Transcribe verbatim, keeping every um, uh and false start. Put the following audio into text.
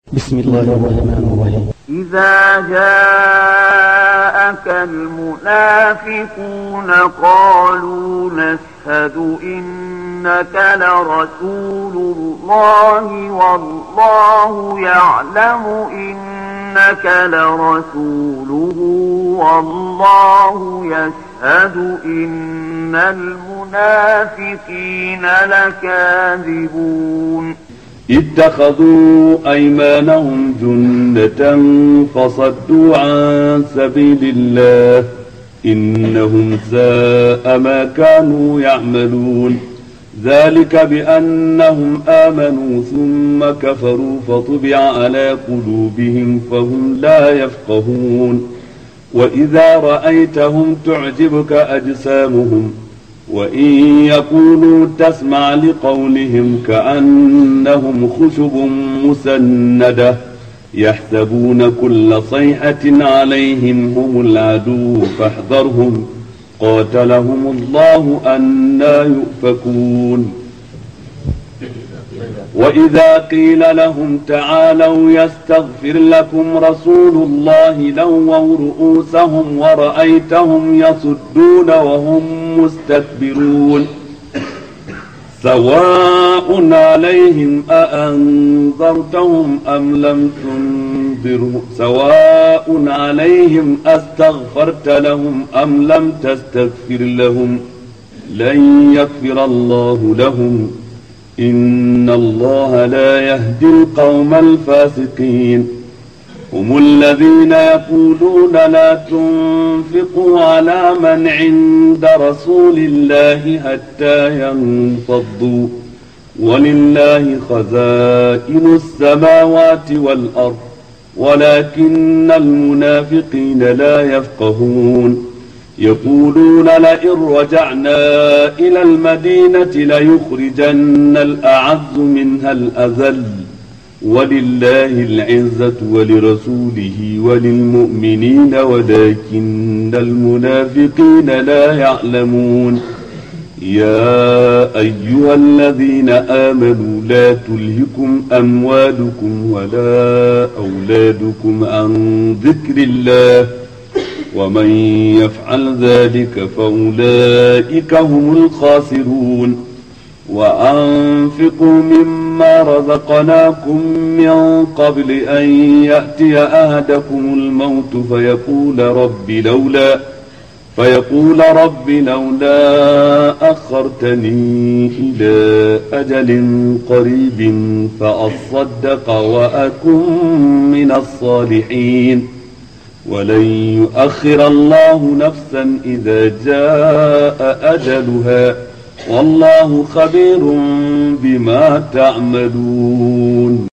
بسم الله الرحمن الرحيم. إذا جاءك المنافقون قالوا نشهد إنك لرسول الله والله يعلم إنك لرسوله والله يشهد إن المنافقين لكاذبون. اتخذوا أيمانهم جنة فصدوا عن سبيل الله إنهم ساء ما كانوا يعملون. ذلك بأنهم آمنوا ثم كفروا فطبع على قلوبهم فهم لا يفقهون. وإذا رأيتهم تعجبك أجسامهم وإن يقولوا تسمع لقولهم كأنهم خشب مسندة يحسبون كل صيحة عليهم هم العدو فاحذرهم قاتلهم الله أنى يؤفكون. وإذا قيل لهم تعالوا يستغفر لكم رسول الله لووا رؤوسهم ورأيتهم يصدون وهم مستكبرون. سواء عليهم أأنذرتهم أم لم تنذرهم سواء عليهم أستغفرت لهم أم لم تستغفر لهم لن يغفر الله لهم إن الله لا يهدي القوم الفاسقين. هم الذين يقولون لا تنفقوا على من عند رسول الله حتى ينفضوا ولله خزائن السماوات والأرض ولكن المنافقين لا يفقهون. يقولون لئن رجعنا إلى المدينة ليخرجن الأعز منها الأذل ولله العزة ولرسوله وللمؤمنين ولكن المنافقين لا يعلمون. يا أيها الذين آمنوا لا تلهكم أموالكم ولا أولادكم عن ذكر الله ومن يفعل ذلك فأولئك هم الخاسرون. وأنفقوا مما رزقناكم من قبل أن يأتي أحدكم الموت فيقول رب لولا فيقول رب لولا أخرتني إلى أجل قريب فأصدق وأكن من الصالحين. ولن يؤخر الله نفسا إذا جاء أجلها والله خبير بما تعملون.